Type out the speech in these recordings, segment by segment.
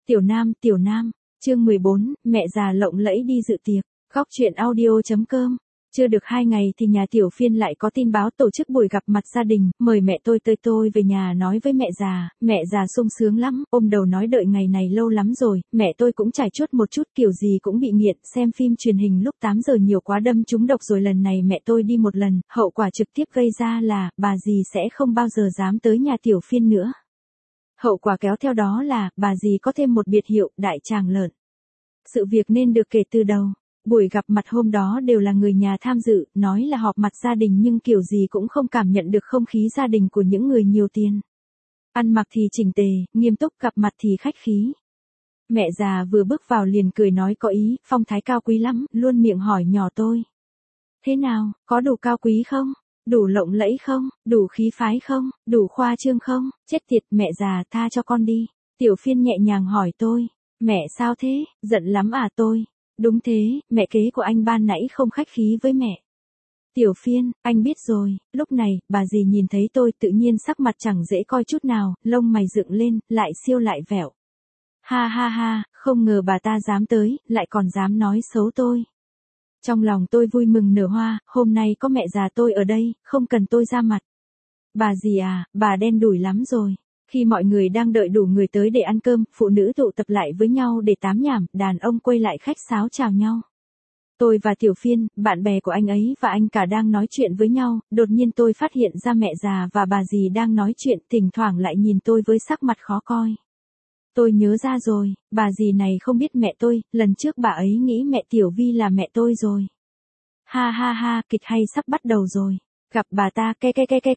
Tiểu Nam, chương 14, mẹ già lộng lẫy đi dự tiệc, góc truyện audio.com. Chưa được 2 ngày thì nhà Tiểu Phiên lại có tin báo tổ chức buổi gặp mặt gia đình, mời mẹ tôi về nhà nói với mẹ già sung sướng lắm, ôm đầu nói đợi ngày này lâu lắm rồi, mẹ tôi cũng trải chuốt một chút kiểu gì cũng bị nghiện, xem phim truyền hình lúc 8 giờ nhiều quá đâm trúng độc rồi lần này mẹ tôi đi một lần, hậu quả trực tiếp gây ra là, bà dì sẽ không bao giờ dám tới nhà Tiểu Phiên nữa. Hậu quả kéo theo đó là, bà dì có thêm một biệt hiệu, đại tràng lợn. Sự việc nên được kể từ đầu. Buổi gặp mặt hôm đó đều là người nhà tham dự, nói là họp mặt gia đình nhưng kiểu gì cũng không cảm nhận được không khí gia đình của những người nhiều tiền. Ăn mặc thì chỉnh tề, nghiêm túc, gặp mặt thì khách khí. Mẹ già vừa bước vào liền cười nói có ý, phong thái cao quý lắm, luôn miệng hỏi nhỏ tôi. Thế nào, có đủ cao quý không? Đủ lộng lẫy không? Đủ khí phái không? Đủ khoa trương không? Chết tiệt, mẹ già tha cho con đi. Tiểu Phiên nhẹ nhàng hỏi tôi. Mẹ sao thế, giận lắm à tôi? Đúng thế, mẹ kế của anh ban nãy không khách khí với mẹ. Tiểu Phiên, anh biết rồi, lúc này, bà dì nhìn thấy tôi tự nhiên sắc mặt chẳng dễ coi chút nào, lông mày dựng lên, lại siêu lại vẹo. Ha ha ha, không ngờ bà ta dám tới, lại còn dám nói xấu tôi. Trong lòng tôi vui mừng nở hoa, hôm nay có mẹ già tôi ở đây, không cần tôi ra mặt. Bà dì à, bà đen đủi lắm rồi. Khi mọi người đang đợi đủ người tới để ăn cơm, phụ nữ tụ tập lại với nhau để tám nhảm, đàn ông quay lại khách sáo chào nhau. Tôi và Tiểu Phiên, bạn bè của anh ấy và anh cả đang nói chuyện với nhau, đột nhiên tôi phát hiện ra mẹ già và bà dì đang nói chuyện, thỉnh thoảng lại nhìn tôi với sắc mặt khó coi. Tôi nhớ ra rồi, bà dì này không biết mẹ tôi, lần trước bà ấy nghĩ mẹ Tiểu Vi là mẹ tôi rồi. Ha ha ha, kịch hay sắp bắt đầu rồi. Gặp bà ta ke.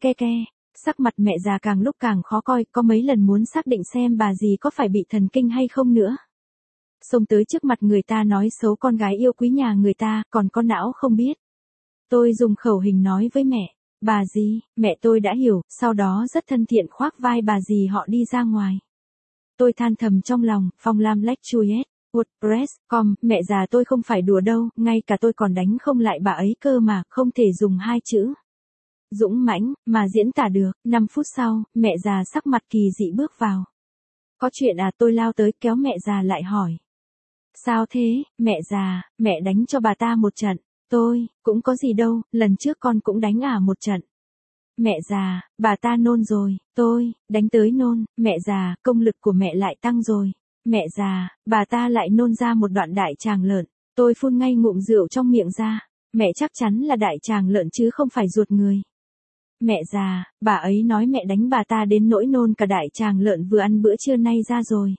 Sắc mặt mẹ già càng lúc càng khó coi, có mấy lần muốn xác định xem bà dì có phải bị thần kinh hay không nữa. Xông tới trước mặt người ta nói xấu con gái yêu quý nhà người ta, còn con não không biết. Tôi dùng khẩu hình nói với mẹ, bà dì, mẹ tôi đã hiểu, sau đó rất thân thiện khoác vai bà dì họ đi ra ngoài. Tôi than thầm trong lòng, Phong Lam Lectuet, WordPress.com, mẹ già tôi không phải đùa đâu, ngay cả tôi còn đánh không lại bà ấy cơ mà, không thể dùng 2 chữ. Dũng mãnh, mà diễn tả được. 5 phút sau, mẹ già sắc mặt kỳ dị bước vào. Có chuyện à, tôi lao tới kéo mẹ già lại hỏi. Sao thế, mẹ già, mẹ đánh cho bà ta một trận. Tôi, cũng có gì đâu, lần trước con cũng đánh một trận. Mẹ già, bà ta nôn rồi. Tôi, đánh tới nôn. Mẹ già, công lực của mẹ lại tăng rồi. Mẹ già, bà ta lại nôn ra một đoạn đại tràng lợn. Tôi phun ngay ngụm rượu trong miệng ra. Mẹ chắc chắn là đại tràng lợn chứ không phải ruột người. Mẹ già, bà ấy nói mẹ đánh bà ta đến nỗi nôn cả đại tràng lợn vừa ăn bữa trưa nay ra rồi.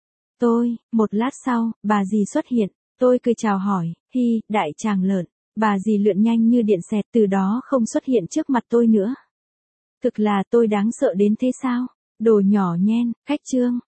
Một lát sau, bà dì xuất hiện, tôi cười chào hỏi, hi, đại tràng lợn, bà dì lượn nhanh như điện xẹt từ đó không xuất hiện trước mặt tôi nữa. Thực là tôi đáng sợ đến thế sao? Đồ nhỏ nhen, khách trương,